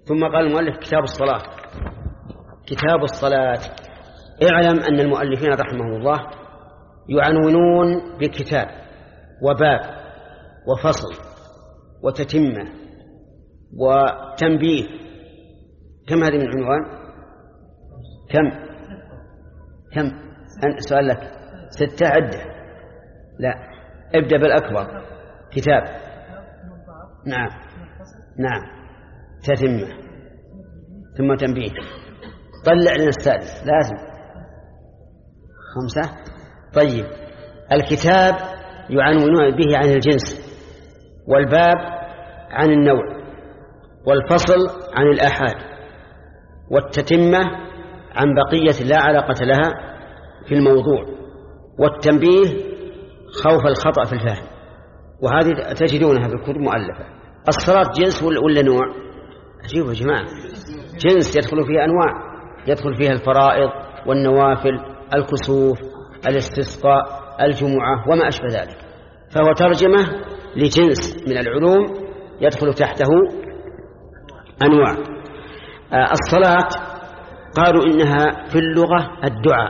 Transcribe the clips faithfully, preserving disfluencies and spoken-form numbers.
ثم قال المؤلف كتاب الصلاة. كتاب الصلاة، اعلم أن المؤلفين رحمه الله يعنونون بكتاب وباب وفصل وتتمة وتنبيه. كم هذه من عنوان؟ كم كم سؤال لك ستة عدة؟ لا، ابدأ بالأكبر. كتاب، نعم نعم، تتمة، ثم تنبيه. طلع لنا السادس لازم. خمسة. طيب، الكتاب يعنون به عن الجنس، والباب عن النوع، والفصل عن الآحاد، والتتمة عن بقية لا علاقة لها في الموضوع، والتنبيه خوف الخطأ في الفهم. وهذه تجدونها في الكتب المؤلفة. الصلاة جنس ولا نوع؟ أجيبوا يا جماعة. جنس يدخل فيها أنواع، يدخل فيها الفرائض والنوافل، الكسوف، الاستسقاء، الجمعة وما أشبه ذلك. فهو ترجمة لجنس من العلوم يدخل تحته أنواع. آه الصلاة قالوا إنها في اللغة الدعاء،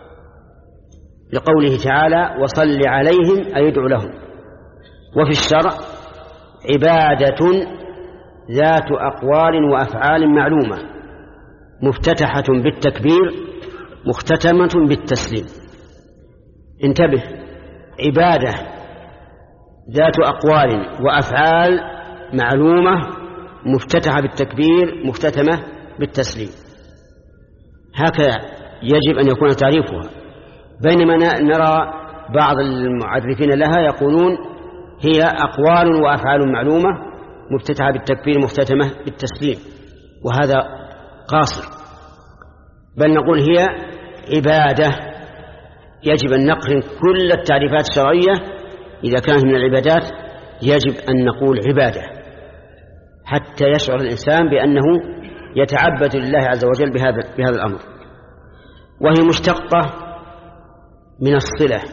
لقوله تعالى وصل عليهم أي ادعو لهم. وفي الشرع عبادة ذات أقوال وأفعال معلومة، مفتتحة بالتكبير مختتمة بالتسليم. انتبه، عبادة ذات أقوال وأفعال معلومة مفتتحة بالتكبير مختتمة بالتسليم. هكذا يجب أن يكون تعريفها. بينما نرى بعض المعرفين لها يقولون هي أقوال وأفعال معلومة مفتتحة بالتكبير مختتمة بالتسليم، وهذا قاصر. بل نقول هي عبادة. يجب أن نقرن كل التعريفات الشرعية إذا كانت من العبادات، يجب أن نقول عبادة حتى يشعر الإنسان بأنه يتعبد لله عز وجل بهذا, بهذا الأمر. وهي مشتقة من الصلة،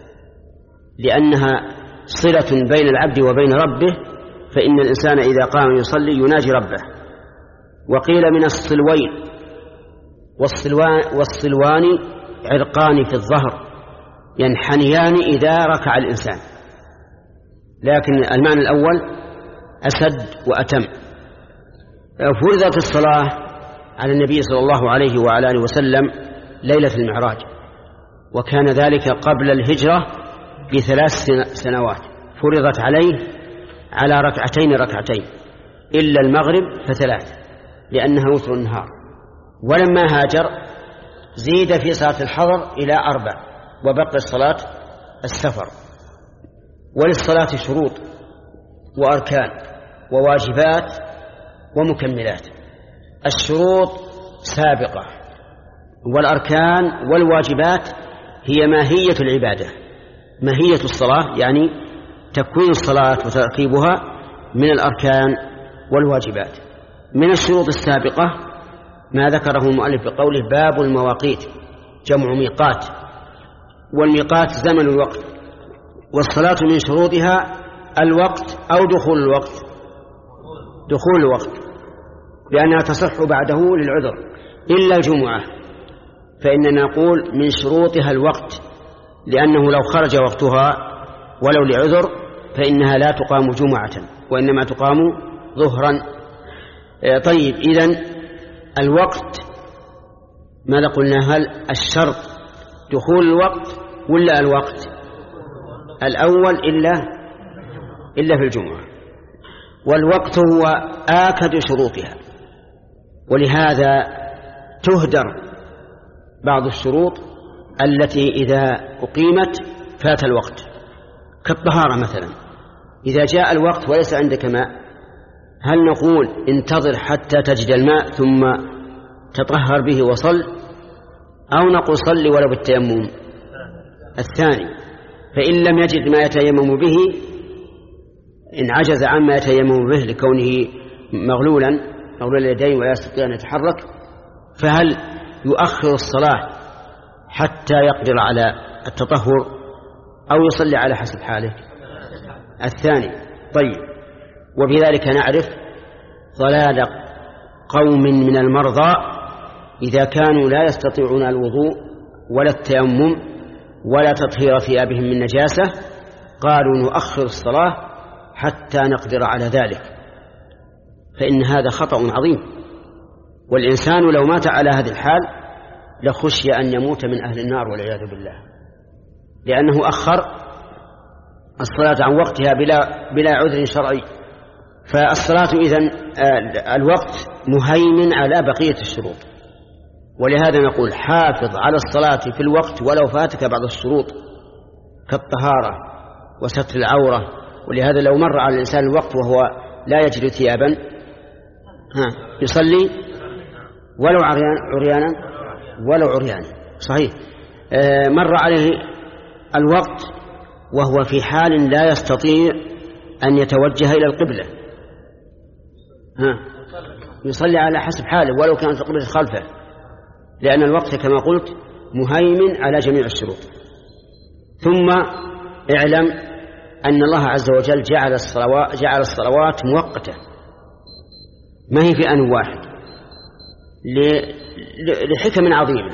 لأنها صلة بين العبد وبين ربه، فإن الإنسان إذا قام يصلي يناجي ربه. وقيل من الصلوين، والصلوان, والصلوان عرقان في الظهر ينحنيان إذا ركع الإنسان، لكن المعنى الأول أسد وأتم. فرضت الصلاة على النبي صلى الله عليه وعلى آله وسلم ليلة المعراج، وكان ذلك قبل الهجرة بثلاث سنوات. فرضت عليه على ركعتين ركعتين إلا المغرب فثلاث، لأنها وتر النهار. ولما هاجر زيد في صلاة الحضر إلى أربع، وبقي صلاة السفر. وللصلاة شروط وأركان وواجبات ومكملات. الشروط سابقة، والأركان والواجبات هي ماهية العبادة. ماهية الصلاة يعني تكوين الصلاة وتركيبها من الأركان والواجبات. من الشروط السابقة ما ذكره المؤلف بقوله باب المواقيت، جمع ميقات، والميقات زمن الوقت. والصلاة من شروطها الوقت أو دخول الوقت، دخول الوقت، لأنها تصح بعده للعذر إلا الجمعة، فإننا نقول من شروطها الوقت، لأنه لو خرج وقتها ولو لعذر فإنها لا تقام جمعة وإنما تقام ظهرا. طيب، إذن الوقت ماذا قلنا؟ هل الشرط دخول الوقت ولا الوقت الأول إلا إلا في الجمعة؟ والوقت هو آكد شروطها، ولهذا تهدر بعض الشروط التي إذا أقيمت فات الوقت، كالطهارة مثلا. إذا جاء الوقت وليس عندك ماء، هل نقول انتظر حتى تجد الماء ثم تطهر به وصل، أو نقول صل ولو بالتيمم؟ الثاني. فإن لم يجد ما يتيمم به، إن عجز عما يتيمم به لكونه مغلولا مغلول اليدين ولا يستطيع أن يتحرك، فهل يؤخر الصلاة حتى يقدر على التطهر أو يصلي على حسب حاله؟ الثاني. طيب، وبذلك نعرف ضلال قوم من المرضى إذا كانوا لا يستطيعون الوضوء ولا التيمم ولا تطهير ثيابهم من نجاسة قالوا نؤخر الصلاة حتى نقدر على ذلك، فإن هذا خطأ عظيم، والإنسان لو مات على هذه الحال لخشي أن يموت من أهل النار والعياذ بالله، لأنه أخر الصلاة عن وقتها بلا, بلا عذر شرعي. فالصلاة إذن الوقت مهيمن على بقية الشروط، ولهذا نقول حافظ على الصلاة في الوقت ولو فاتك بعض الشروط كالطهارة وستر العورة. ولهذا لو مر على الإنسان الوقت وهو لا يجد ثيابا ها يصلي ولو عريانا ولو عريانا صحيح. آه مر عليه الوقت وهو في حال لا يستطيع أن يتوجه إلى القبلة ها يصلي على حسب حاله ولو كانت القبلة خلفه، لأن الوقت كما قلت مهيمن على جميع الشروط. ثم اعلم أن الله عز وجل جعل الصلوات, جعل الصلوات مؤقتة، ما هي في آن واحد، لحكم عظيمة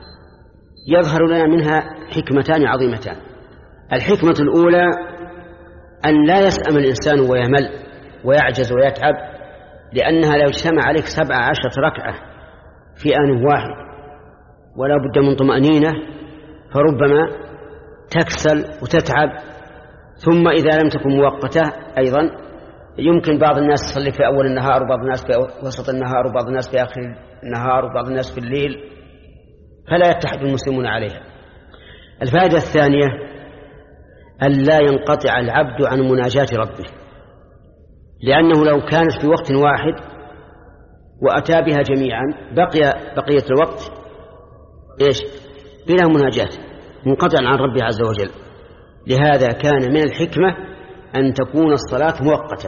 يظهر لنا منها حكمتان عظيمتان. الحكمة الأولى أن لا يسأم الإنسان ويمل ويعجز ويتعب، لأنها لو اجتمع عليك سبع عشرة ركعة في آن واحد ولا بد من طمأنينة فربما تكسل وتتعب. ثم إذا لم تكن مؤقتة أيضا يمكن بعض الناس يصلي في أول النهار وبعض الناس في وسط النهار وبعض الناس في آخر النهار وبعض الناس في الليل، فلا يتحد المسلمون عليها. الفائدة الثانية أن لا ينقطع العبد عن مناجاة ربه، لأنه لو كانت في وقت واحد وأتى بها جميعا بقي بقية الوقت إيش بلا مناجاة منقطع عن ربه عز وجل. لهذا كان من الحكمة أن تكون الصلاة مؤقتة.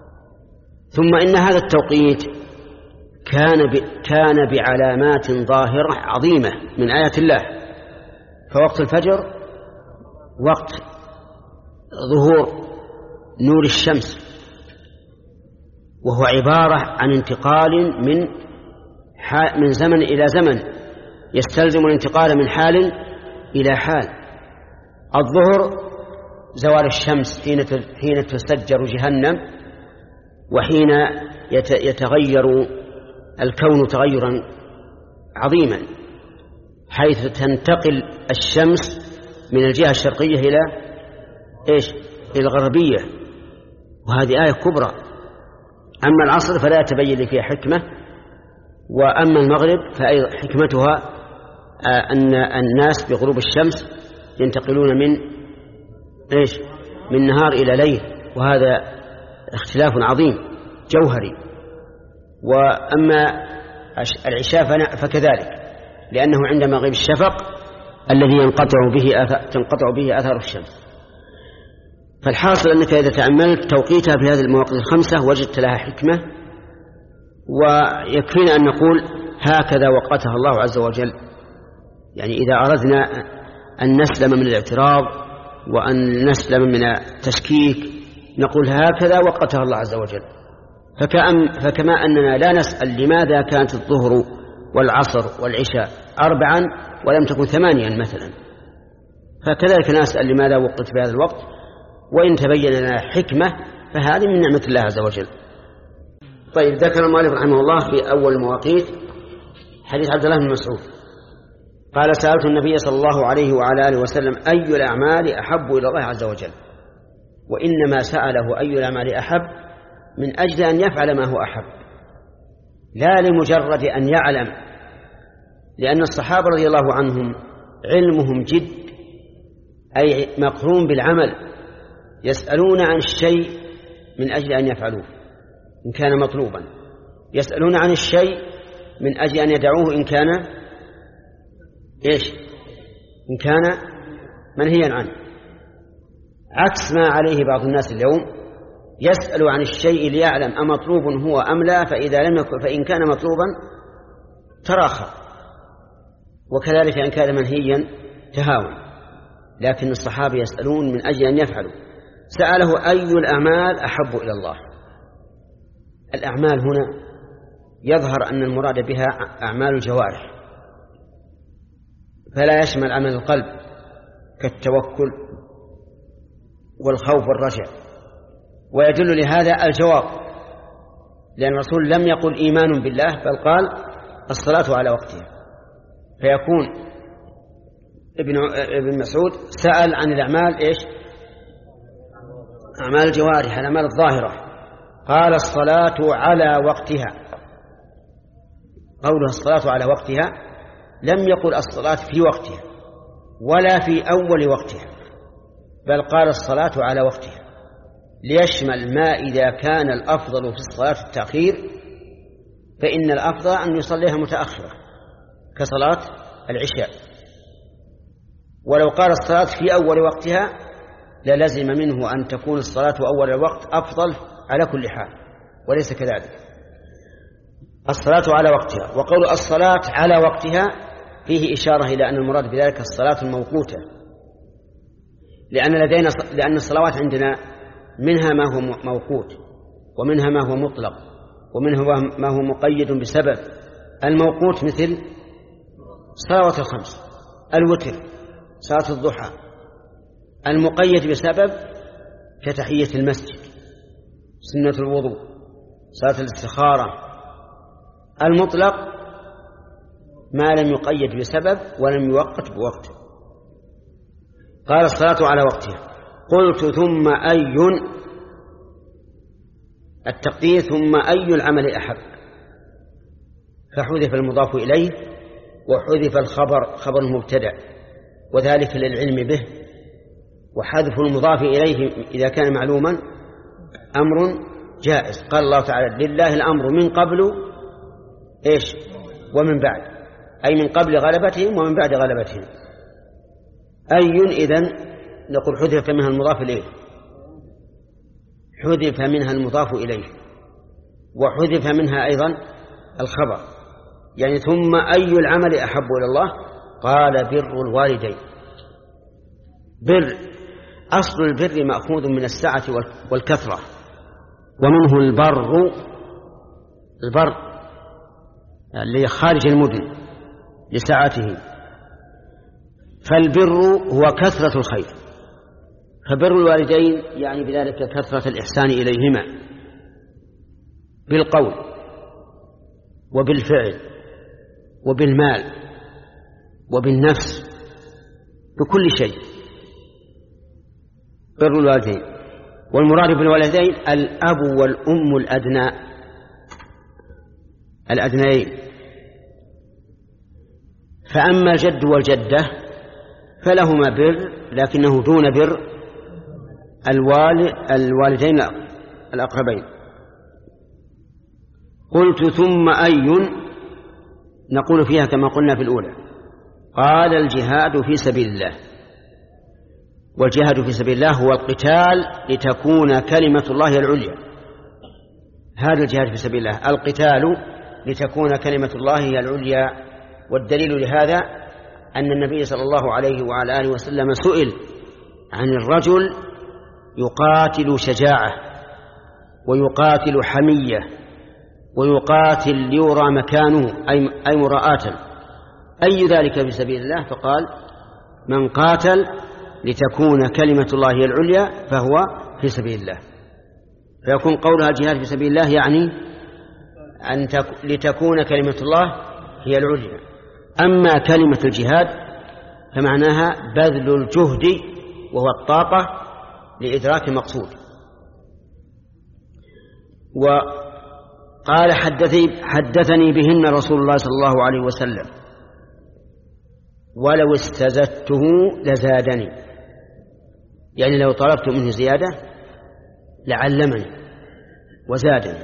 ثم إن هذا التوقيت كان كان بعلامات ظاهرة عظيمة من آيات الله. فوقت الفجر وقت ظهور نور الشمس، وهو عبارة عن انتقال من من زمن إلى زمن، يستلزم الانتقال من حال إلى حال. الظهر زوال الشمس حين تسجر جهنم، وحين يتغير الكون تغيرا عظيما، حيث تنتقل الشمس من الجهة الشرقية إلى إيش؟ إلى الغربية، وهذه آية كبرى. أما العصر فلا يتبين لي فيها حكمة، وأما المغرب فحكمتها أن الناس بغروب الشمس ينتقلون من إيش؟ من نهار إلى ليل، وهذا اختلاف عظيم جوهري. وأما العشاء فكذلك، لأنه عند مغيب الشفق الذي ينقطع به أثر تنقطع به أثر الشمس. فالحاصل أنك إذا تأملت توقيتها في هذه المواقيت الخمسة وجدت لها حكمة، ويكفينا أن نقول هكذا وقتها الله عز وجل. يعني إذا أردنا أن نسلم من الاعتراض وأن نسلم من التشكيك نقول هكذا وقتها الله عز وجل. فكما أننا لا نسأل لماذا كانت الظهر والعصر والعشاء أربعا ولم تكن ثمانيا مثلا، فكذلك نسأل لماذا وقت في هذا الوقت، وإن تبين لنا حكمة فهذه من نعمة الله عز وجل. طيب، ذكر المؤلف رحمه الله في أول المواقيت حديث عبد الله بن مسعود قال: سألت النبي صلى الله عليه وعلى آله وسلم أي الأعمال أحب إلى الله عز وجل، وإنما سأله أي الأعمال أحب من أجل أن يفعل ما هو أحب، لا لمجرد أن يعلم، لأن الصحابة رضي الله عنهم علمهم جد أي مقرون بالعمل، يسألون عن الشيء من أجل أن يفعلوه إن كان مطلوبا، يسألون عن الشيء من أجل أن يدعوه إن كان إيش إن كان منهيا عنه، عكس ما عليه بعض الناس اليوم، يسأل عن الشيء ليعلم أمطلوب هو أم لا، فإذا لم يكن فإن كان مطلوبا تراخى، وكذلك إن كان منهيا تهاون. لكن الصحابة يسألون من أجل أن يفعلوا. سأله أي الأعمال أحب إلى الله. الأعمال هنا يظهر أن المراد بها أعمال الجوارح، فلا يشمل عمل القلب كالتوكل والخوف والرجاء. ويدل لهذا الجواب، لأن الرسول لم يقل إيمان بالله بل قال الصلاة على وقتها، فيكون ابن ابن مسعود سأل عن الأعمال إيش؟ أعمال الجوارح، الأعمال الظاهرة، قال الصلاة على وقتها. قوله الصلاة على وقتها لم يقل الصلاة في وقتها ولا في أول وقتها، بل قال الصلاة على وقتها ليشمل ما إذا كان الأفضل في الصلاة التأخير، فإن الأفضل أن يصليها متأخرة كصلاة العشاء. ولو قال الصلاة في أول وقتها للزم منه أن تكون الصلاة أول الوقت أفضل على كل حال، وليس كذلك. الصلاة على وقتها، وقول الصلاة على وقتها فيه إشارة إلى أن المراد بذلك الصلاة الموقوتة، لأن لدينا لأن الصلوات عندنا منها ما هو موقوت ومنها ما هو مطلق ومنها ما هو مقيد بسبب. الموقوت مثل صلوات الخمس، الوتر، صلاة الضحى. المقيد بسبب كتحية المسجد، سنة الوضوء، صلاة الاستخارة. المطلق ما لم يقيد بسبب ولم يوقت بوقت. قال الصلاة على وقتها. قلت ثم أي التقدير ثم أي العمل أحب، فحذف المضاف إليه وحذف الخبر خبر المبتدأ، وذلك للعلم به. وحذف المضاف إليه إذا كان معلوما أمر جائز. قال الله تعالى لله الأمر من قبل إيش ومن بعد، أي من قبل غلبتهم ومن بعد غلبتهم. أي إذن نقول حذف منها المضاف إليه، حذف منها المضاف إليه وحذف منها أيضا الخبر. يعني ثم أي العمل أحب إلى الله؟ قال بر الوالدين. بر أصل البر مأخوذ من السعة والكثرة، ومنه البر البر اللي خارج المدن لسعته. فالبر هو كثرة الخير، فبر الوالدين يعني بذلك كثرة الإحسان إليهما بالقول وبالفعل وبالمال وبالنفس، بكل شيء بر الوالدين. والمراد بالوالدين الأب والأم الأدنى الأدنيين. فأما الجد والجدة فلهما بر لكنه دون بر الوالدين الأقربين. قلت ثم أي نقول فيها كما قلنا في الأولى. قال الجهاد في سبيل الله. والجهاد في سبيل الله هو القتال لتكون كلمة الله العليا. هذا الجهاد في سبيل الله، القتال لتكون كلمة الله هي العليا. والدليل لهذا أن النبي صلى الله عليه وعلى آله وسلم سئل عن الرجل يقاتل شجاعة ويقاتل حمية ويقاتل ليرى مكانه أي مراءة، أي ذلك في سبيل الله؟ فقال من قاتل لتكون كلمة الله هي العليا فهو في سبيل الله. فيكون قولها الجهاد في سبيل الله يعني أن لتكون كلمة الله هي العليا. أما كلمة الجهاد فمعناها بذل الجهد وهو الطاقة لإدراك المقصود. وقال حدثني بهن رسول الله صلى الله عليه وسلم ولو استزدته لزادني، يعني لو طلبت منه زيادة لعلمني وزادني.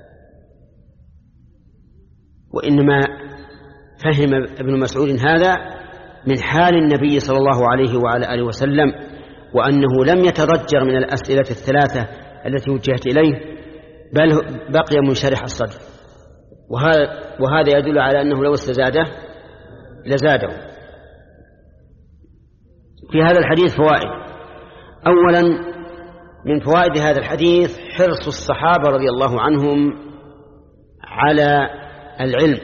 وإنما فهم ابن مسعود هذا من حال النبي صلى الله عليه وعلى آله وسلم، وأنه لم يتضجر من الأسئلة الثلاثة التي وجهت إليه، بل بقي منشرح الصدر. وهذا, وهذا يدل على أنه لو استزاده لزاده. في هذا الحديث فوائد. أولا من فوائد هذا الحديث حرص الصحابة رضي الله عنهم على العلم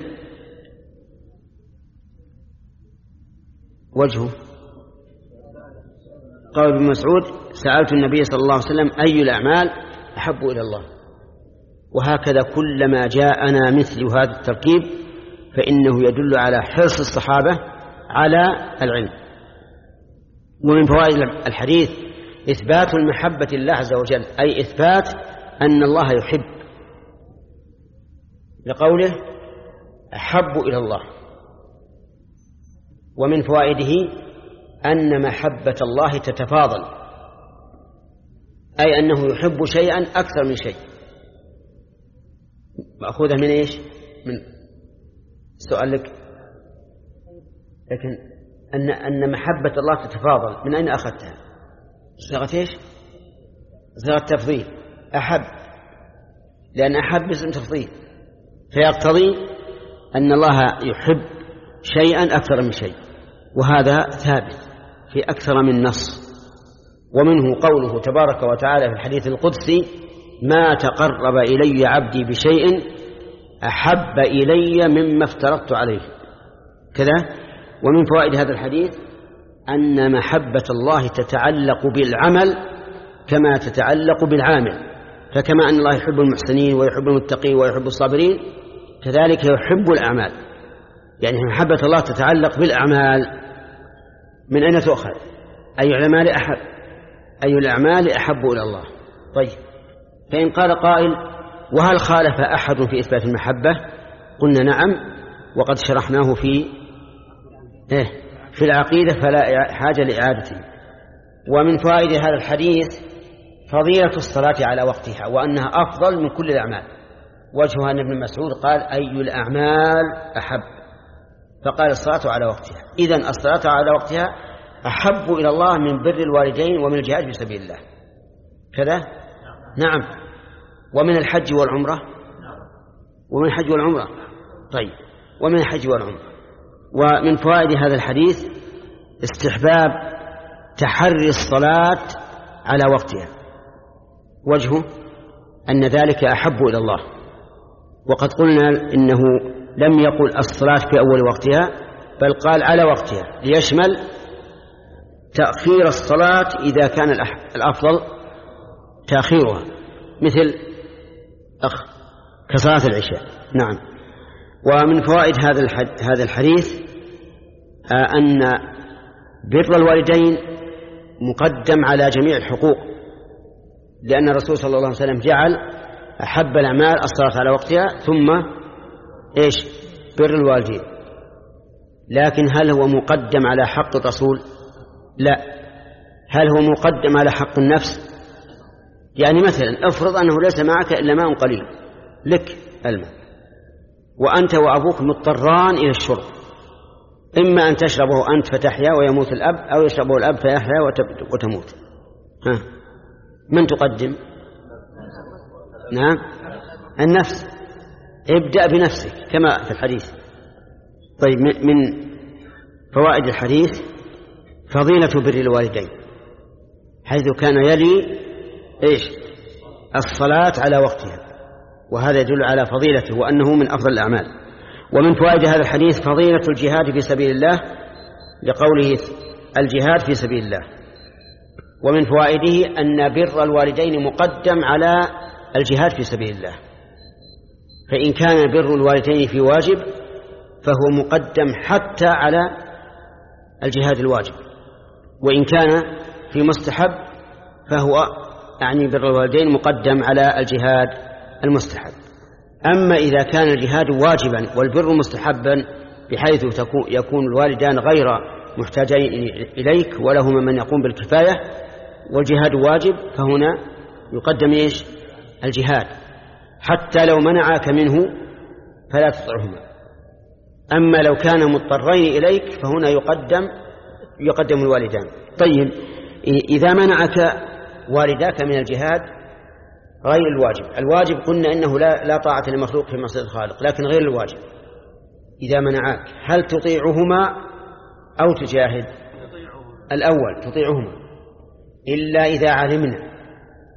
وجهه قال ابن مسعود سألت النبي صلى الله عليه وسلم أي الأعمال أحب إلى الله. وهكذا كلما جاءنا مثل هذا التركيب فإنه يدل على حرص الصحابة على العلم. ومن فوائد الحديث إثبات المحبة لله عز وجل، أي إثبات أن الله يحب، لقوله أحب إلى الله. ومن فوائده أن محبة الله تتفاضل، أي أنه يحب شيئا أكثر من شيء. مأخوذة من إيش؟ من سؤال لك، لكن أن أن محبة الله تتفاضل من أين أخذتها؟ صيغة إيش؟ صيغة تفضيل، أحب، لأن أحب اسم تفضيل، فيقتضي أن الله يحب شيئا أكثر من شيء، وهذا ثابت في أكثر من نص. ومنه قوله تبارك وتعالى في الحديث القدسي ما تقرب إلي عبدي بشيء أحب إلي مما افترضت عليه كذا. ومن فوائد هذا الحديث أن محبة الله تتعلق بالعمل كما تتعلق بالعامل، فكما أن الله يحب المحسنين ويحب المتقين ويحب الصابرين كذلك يحب الأعمال. يعني محبة الله تتعلق بالأعمال. من أين تؤخذ؟ أي الأعمال أحب، أي الأعمال أحب إلى الله. طيب، فإن قال قائل وهل خالف أحد في إثبات المحبة؟ قلنا نعم، وقد شرحناه في إيه في العقيدة فلا حاجة لإعادته. ومن فوائد هذا الحديث فضيلة الصلاة على وقتها، وأنها أفضل من كل الأعمال. وجهها أن ابن مسعود قال أي الأعمال أحب، فقال الصلاة على وقتها. إذن الصلاة على وقتها أحب إلى الله من بر الوالدين ومن الجهاد في سبيل الله كذا. نعم. ومن الحج والعمرة، ومن الحج والعمرة. طيب، ومن الحج والعمرة. ومن فوائد هذا الحديث استحباب تحري الصلاة على وقتها، وجهه أن ذلك أحب إلى الله. وقد قلنا إنه لم يقل الصلاة في أول وقتها، بل قال على وقتها ليشمل تأخير الصلاة إذا كان الأفضل تأخيرها، مثل أخ كصلاة العشاء. نعم. ومن فوائد هذا الحديث أن بر الوالدين مقدم على جميع الحقوق، لأن الرسول صلى الله عليه وسلم جعل أحب الأعمال الصلاة على وقتها ثم إيش؟ بر الوالدين. لكن هل هو مقدم على حق الرسول؟ لا. هل هو مقدم على حق النفس؟ يعني مثلا افرض أنه ليس معك إلا ماء قليل، لك الماء، وأنت وأبوك مضطران إلى الشرب، إما أن تشربه أنت فتحيا ويموت الأب، أو يشربه الأب فيحيا وتموت. ها، من تقدم؟ نعم، النفس. ابدأ بنفسك كما في الحديث. طيب، من فوائد الحديث فضيلة بر الوالدين، حيث كان يلي إيش؟ الصلاة على وقتها، وهذا يدل على فضيلته وأنه من أفضل الأعمال. ومن فوائد هذا الحديث فضيلة الجهاد في سبيل الله، لقوله الجهاد في سبيل الله. ومن فوائده أن بر الوالدين مقدم على الجهاد في سبيل الله، فإن كان بر الوالدين في واجب فهو مقدم حتى على الجهاد الواجب، وإن كان في مستحب فهو يعني بر الوالدين مقدم على الجهاد المستحب. أما إذا كان الجهاد واجبا والبر مستحبا بحيث يكون الوالدان غير محتاجين إليك ولهما من يقوم بالكفاية، والجهاد واجب، فهنا يقدم إيش؟ الجهاد، حتى لو منعك منه فلا تطعهما. أما لو كان مضطرين إليك فهنا يقدم يقدم الوالدان. طيب، إذا منعك والداك من الجهاد غير الواجب، الواجب قلنا إنه لا, لا طاعة لمخلوق في معصية الخالق، لكن غير الواجب إذا منعك هل تطيعهما أو تجاهد؟ الأول تطيعهما، إلا إذا علمنا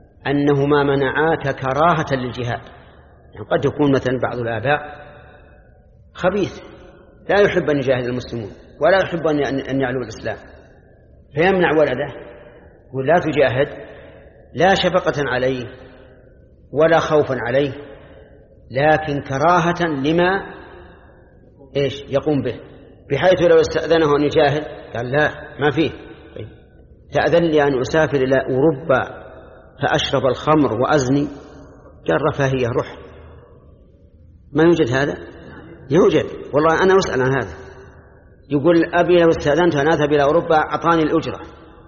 أنهما منعاك كراهة للجهاد. يعني قد يكون مثلا بعض الآباء خبيث لا يحب أن يجاهد المسلمون ولا يحب أن يعلو الإسلام، فيمنع ولده يقول لا تجاهد، لا شفقة عليه ولا خوفا عليه، لكن كراهة لما إيش يقوم به، بحيث لو استأذنه أن يجاهد قال لا ما فيه، طيب تأذن لي أن أسافر إلى أوروبا فأشرب الخمر وأزني، قال رفاهية روح. ما يوجد هذا؟ يوجد والله، أنا أسأل عن هذا، يقول أبي لو استأذنت أن أذهب إلى أوروبا أعطاني الأجرة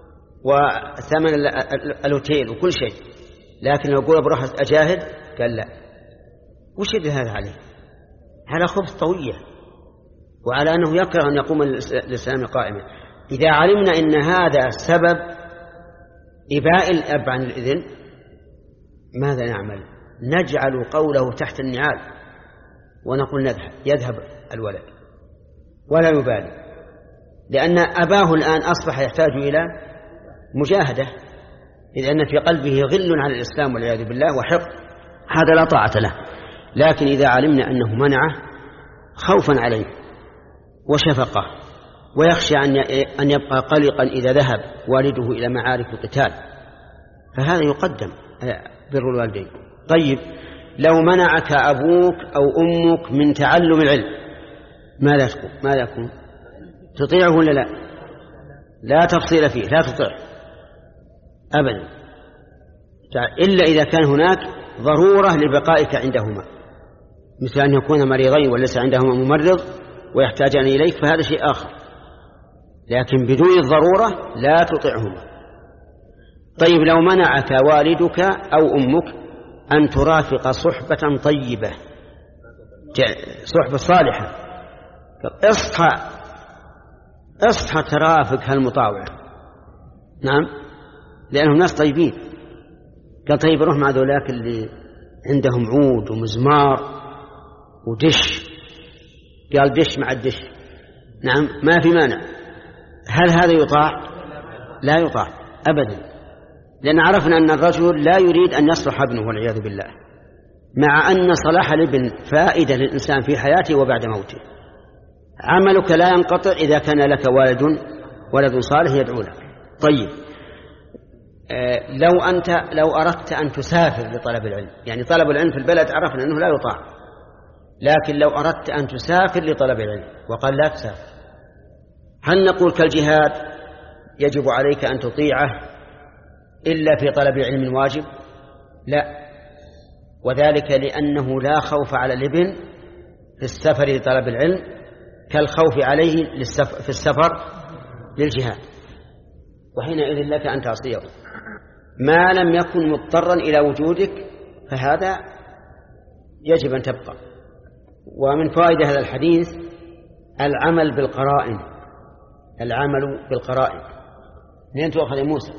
وثمن الأوتيل وكل شيء، لكن لو أقول بروح أجاهد قال لا. وش يدل هذا عليه؟ على خبث طوية وعلى أنه يكره أن يقوم الإسلام قائما. إذا علمنا أن هذا سبب إباء الأب عن الإذن ماذا نعمل؟ نجعل قوله تحت النعال ونقول نذهب، يذهب الولد ولا يبالي، لأن أباه الآن أصبح يحتاج إلى مجاهدة، لأن في قلبه غل على الإسلام والعياذ بالله وحقد، هذا لا طاعة له. لكن إذا علمنا أنه منعه خوفا عليه وشفقة ويخشى أن يبقى قلقا إذا ذهب والده إلى معارك القتال، فهذا يقدم بر الوالدين. طيب لو منعك أبوك أو أمك من تعلم العلم ماذا تكون؟ ماذا يكون؟ تطيعه ولا لا؟ لا تفصيل فيه، لا تطيع أبدا، إلا إذا كان هناك ضرورة لبقائك عندهما، مثل أن يكون مريضين وليس عندهما ممرض ويحتاجان إليك فهذا شيء آخر، لكن بدون الضرورة لا تطيعهما. طيب لو منعك والدك أو أمك أن ترافق صحبة طيبة، صحبة صالحة، اصحى اصحى ترافق هالمطاوع، نعم لأنهم ناس طيبين. قال طيب روح مع ذولاك اللي عندهم عود ومزمار ودش، قال دش مع الدش، نعم ما في مانع. هل هذا يطاع؟ لا يطاع أبدا، لأن عرفنا أن الرجل لا يريد أن يصلح ابنه والعياذ بالله، مع أن صلاح الابن فائدة للإنسان في حياته وبعد موته. عملك لا ينقطع إذا كان لك والد ولد صالح يدعو لك. طيب آه لو أنت لو أردت أن تسافر لطلب العلم، يعني طلب العلم في البلد عرفنا أنه لا يطاع، لكن لو أردت أن تسافر لطلب العلم وقال لا تسافر، هل نقول كالجهاد يجب عليك أن تطيعه إلا في طلب علم واجب؟ لا، وذلك لأنه لا خوف على الابن في السفر لطلب العلم كالخوف عليه في السفر للجهاد، وحينئذ لك أن تعصيه ما لم يكن مضطرا إلى وجودك، فهذا يجب أن تبقى. ومن فوائد هذا الحديث العمل بالقرائن، العمل بالقرائن. لين تؤخذ يا موسى؟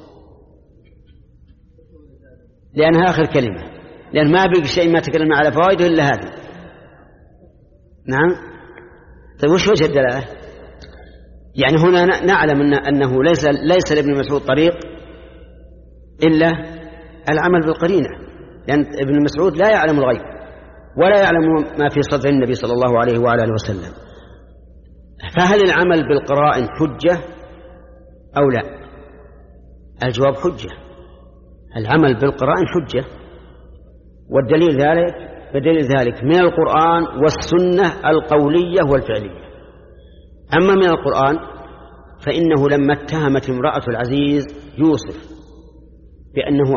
لأنها آخر كلمة، لأن ما بقي شيء ما تكلمنا على فوائده إلا هذه. نعم. طيب وش وجه الدلالة؟ يعني هنا نعلم أن أنه ليس ليس لابن مسعود طريق إلا العمل بالقرينة، لأن ابن مسعود لا يعلم الغيب ولا يعلم ما في صدر النبي صلى الله عليه وآله وسلم. فهل العمل بالقرائن حجة أو لا؟ الجواب حجة، العمل بالقرائن حجة، والدليل ذلك بدليل ذلك من القرآن والسنة القولية والفعلية. أما من القرآن فإنه لما اتهمت امرأة العزيز يوسف بأنه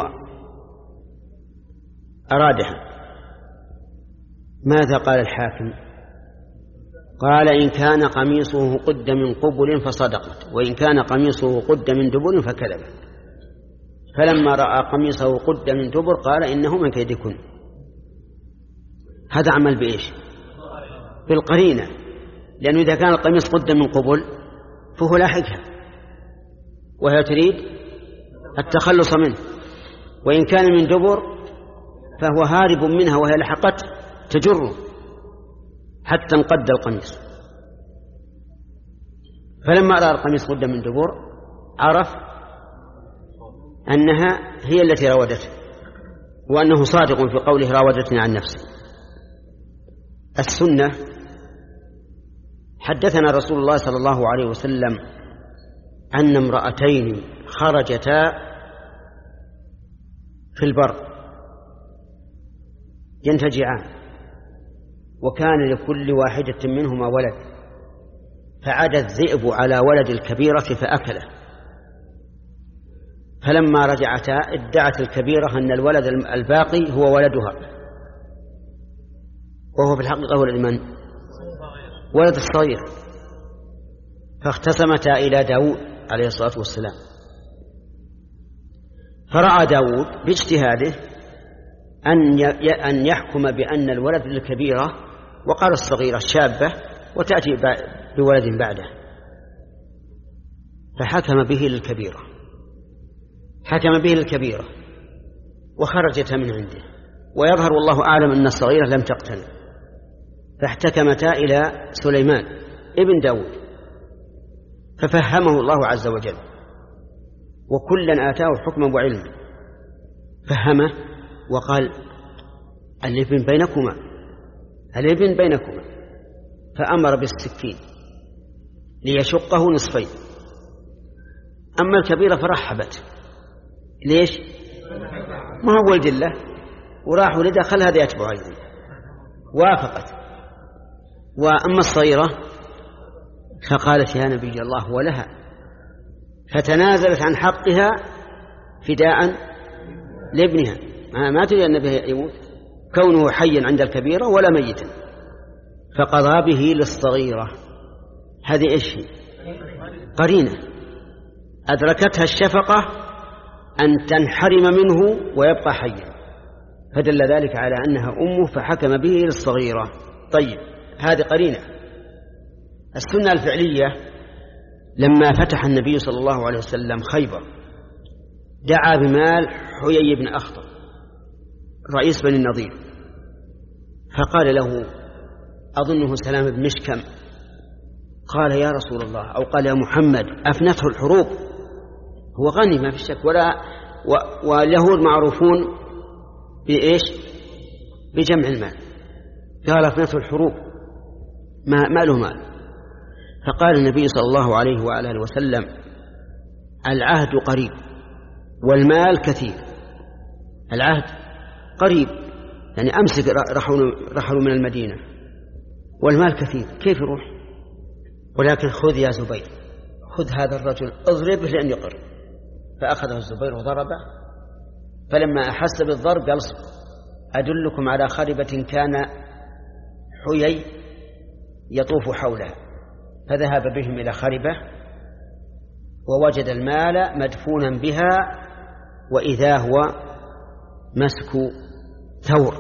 أرادها ماذا قال الحاكم؟ قال إن كان قميصه قد من قبل فصدقت وإن كان قميصه قد من دبر فكذبت. فلما رأى قميصه قد من دبر قال إنه من كيدكن. هذا عمل بإيش؟ بالقرينة، لأنه إذا كان القميص قد من قبل فهو لاحقها وهي تريد التخلص منه، وإن كان من دبر فهو هارب منها وهي لحقت تجره حتى انقد القميص. فلما رأى القميص قد من دبر عرف أنها هي التي راودته وأنه صادق في قوله راودتني عن نفسه. السنة حدثنا رسول الله صلى الله عليه وسلم أن امرأتين خرجتا في البر ينتجعان، وكان لكل واحدة منهما ولد، فعاد الذئب على ولد الكبيرة فأكله، فلما رجعتا ادعت الكبيرة أن الولد الباقي هو ولدها، وهو في الحقيقة ولد من؟ ولد الصغير. فاختصمتا إلى داود عليه الصلاة والسلام، فرأى داود باجتهاده أن يحكم بأن الولد للكبيرة وقال الصغيرة الشابة وتأتي بولد بعده، فحكم به للكبيرة حكم به للكبيرة وخرجت من عنده، ويظهر والله أعلم أن الصغيرة لم تقتنع، فاحتكمتا إلى سليمان ابن داود ففهمه الله عز وجل، وكلا آتاه حكما وعلما، فهمه وقال الابن بينكما الابن بينكما فأمر بالسكين ليشقه نصفين. أما الكبيرة فرحبت، ليش؟ ما هو ولد الله، وراح ولده خل هذا يتبع أيضا، وافقت. وأما الصغيرة فقالت يا نبي الله ولها، فتنازلت عن حقها فداء لابنها، ما تريد أن ابنها يموت كونه حيا عند الكبيرة ولا ميتا، فقضى به للصغيرة. هذه إيش هي؟ قرينة أدركتها الشفقة أن تنحرم منه ويبقى حيا، فدل ذلك على أنها أمه فحكم به للصغيرة. طيب، هذه قرينة. السنة الفعلية لما فتح النبي صلى الله عليه وسلم خيبر دعا بمال حيي بن أخطب رئيس بني النضير، فقال له أظنه سلام بن مشكم، قال يا رسول الله أو قال يا محمد أفنته الحروب، هو غني ما في شك، ولا واليهود معروفون بإيش؟ بجمع المال، قال أفنته الحروب ما, ما له مال. فقال النبي صلى الله عليه وآله وسلم العهد قريب والمال كثير. العهد قريب يعني أمسك رحلوا من المدينة، والمال كثير كيف يروح؟ ولكن خذ يا زبير، خذ هذا الرجل اضربه لأن يقر. فأخذه الزبير وضربه، فلما أحس بالضرب قال أدلكم على خربة كان حيي يطوف حولها، فذهب بهم إلى خربة ووجد المال مدفونا بها، وإذا هو مسك ثور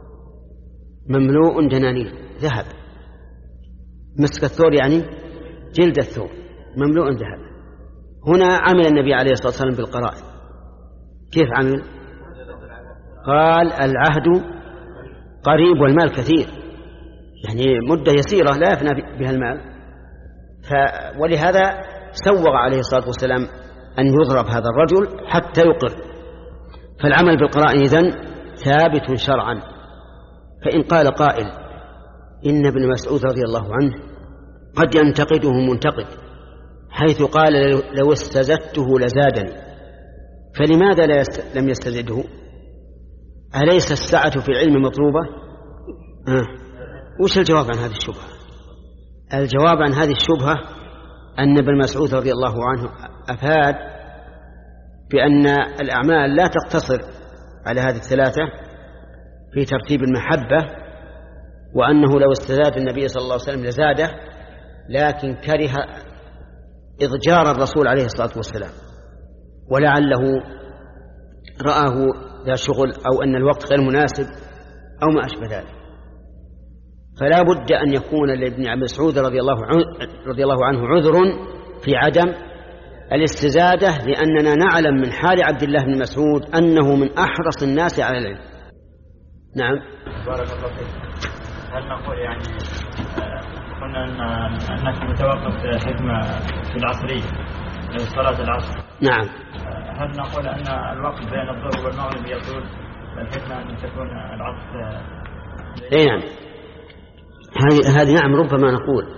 مملوء دنانير ذهب. مسك الثور يعني جلد الثور مملوء ذهب. هنا عمل النبي عليه الصلاة والسلام بالقرائن. كيف عمل؟ قال العهد قريب والمال كثير، يعني مدة يسيرة لا يفنى بها المال. ف... ولهذا سوغ عليه الصلاة والسلام أن يضرب هذا الرجل حتى يقر. فالعمل بالقرائن إذن ثابت شرعا. فإن قال قائل إن ابن مسعود رضي الله عنه قد ينتقده منتقد حيث قال لو استزدته لزادني، فلماذا لا يست... لم يستزده؟ أليس السعة في العلم مطلوبة؟ آه. وش الجواب عن هذه الشبهة؟ الجواب عن هذه الشبهة أن ابن مسعود رضي الله عنه أفاد بأن الأعمال لا تقتصر على هذه الثلاثة في ترتيب المحبة، وأنه لو استزاد النبي صلى الله عليه وسلم لزاده، لكن كره إضجار الرسول عليه الصلاة والسلام، ولعله رآه ذا شغل أو أن الوقت غير مناسب أو ما أشبه ذلك. فلا بد أن يكون لابن مسعود رضي الله عنه, رضي الله عنه عذر في عدم الاستزادة، لأننا نعلم من حال عبد الله بن مسعود أنه من أحرص الناس على العلم. نعم. بارك الله فيك. هل نقول يعني قلنا أن الناس متوقف حكمة في العصرية لصلاة العصر؟ نعم. هل نقول أن الوقت بين الظهر والمغرب يطول الحكمة أن تكون العصر؟ إيه نعم. هذه هذه نعم ربما نقول،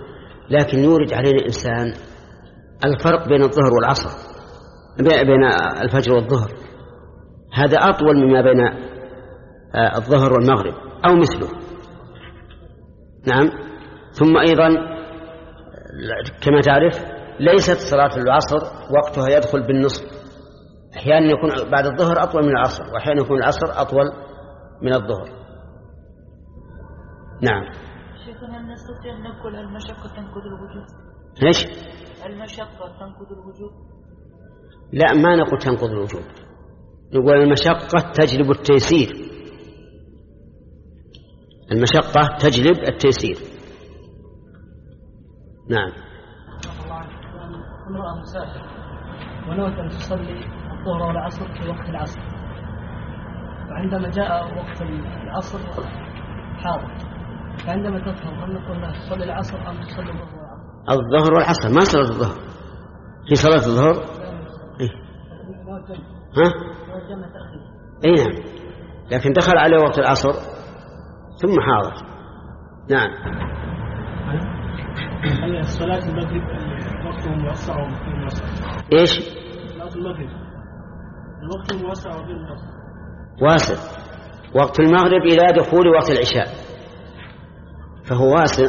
لكن يورد علينا الإنسان الفرق بين الظهر والعصر، بين الفجر والظهر، هذا أطول مما بين الظهر والمغرب أو مثله. نعم. ثم أيضا كما تعرف ليست صلاة العصر وقتها يدخل بالنصف، أحيانا يكون بعد الظهر أطول من العصر، وأحيانا يكون العصر أطول من الظهر. نعم. شيخنا هل نستطيع أن نقول المشقة تنقض الوجوب؟ إيش؟ المشقة تنقض الوجوب؟ لا، ما نقول تنقض الوجوب، نقول المشقة تجلب التيسير، المشقة تجلب التيسير. نعم. امرأة مسافر ونوت أن تصلي الظهر والعصر في وقت العصر، وعندما جاء وقت العصر حاضر، فعندما تفهم هل نقول لها تصلي العصر أم تصلي الظهر والعصر؟ الظهر والعصر، ما صلاة الظهر، في صلاة الظهر إيه؟ ها؟ اي نعم، لكن دخل عليه وقت العصر ثم حاضر. نعم. هل الصلاة المغرب الوقت موسع وغير موسع؟ ايش؟ صلاة المغرب الوقت موسع وغير موسع؟ واسع. وقت المغرب إلى دخول وقت العشاء فهو واسع.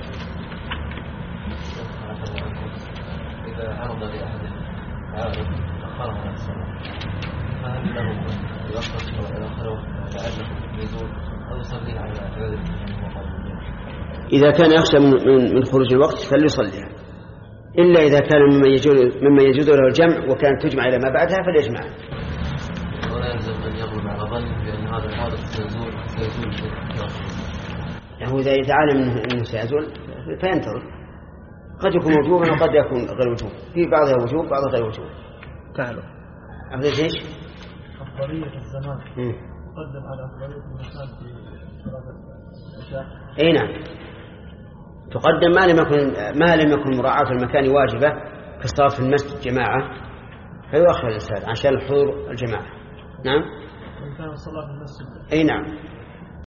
إذا عرض لأحد عارض أخرها عن الصلاة فهل له يوقف الآخر لعله يزول أو يصلي على ذلك؟ إذا كان يخشى من من خروج الوقت فليصليها، إلا إذا كان مما يجوز مما يجوز له الجمع وكان تجمع إلى ما بعدها فليجمع. ولا يلزم أن يغلب على ظن بأن هذا الحادث سيزول سيزول يعني إذا يتعلم أنه سيزول فينتظر، قد يكون وجوبا وقد يكون غير وجوب، في بعضها وجوب بعضها غير وجوب. كهله أفضل إيش؟ أفضلية الزمان تقدم على أفضلية المكان في صلاة العشاء. أي نعم، تقدم ما لم يكن ما لم يكن مراعاة المكان واجبة كالصلاة في المسجد جماعة فيؤخر الإنسان عشان الحضور الجماعة. نعم. إن كان الصلاة في المسجد. أي نعم.